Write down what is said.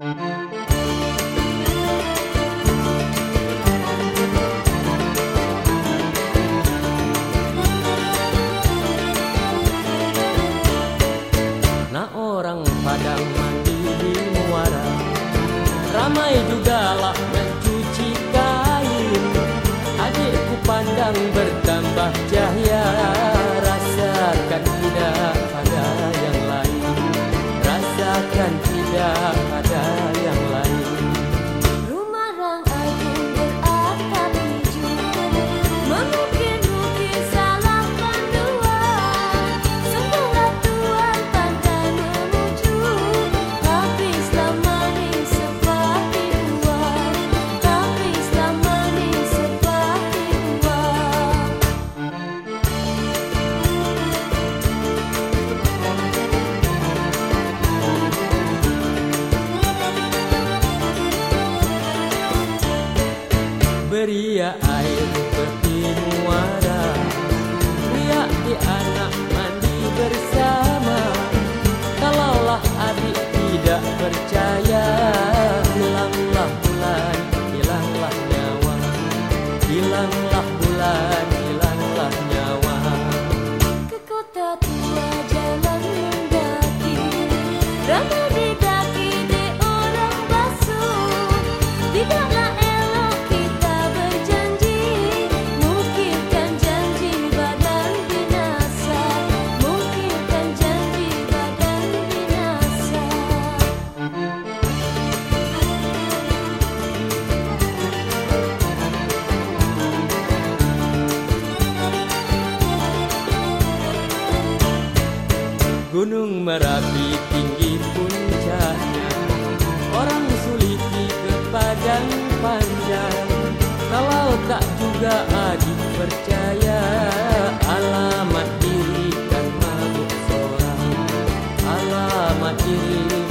Nah orang Padang mandi di muara, ramai jugalah mencuci kain. Adikku pandang bertambah cahaya, rasakan tidak ada yang lain, rasakan tidak ada yang lain. Rumah rang agung beratap hijau, mengukir-ukir salah pandua. Sungguhlah Tuhan pandai memuju, habislah manis seperti uang, habislah manis seperti uang. Beria air seperti muara, riak di anak mandi bersama. Kalaulah adik tidak percaya, hilanglah bulan, hilanglah nyawa, hilanglah bulan, hilanglah nyawa. Ke kota tua jalan mendaki, ramai didaki di orang basuh. Tidaklah elok kita berjanji, mungkinkan janji badan binasa, mungkinkan janji badan binasa. Gunung Merapi tinggi puncaknya, orang suliti ke padang panjang. Kalau tak juga adik percaya, alamat diri kan mabuk seorang, alamat diri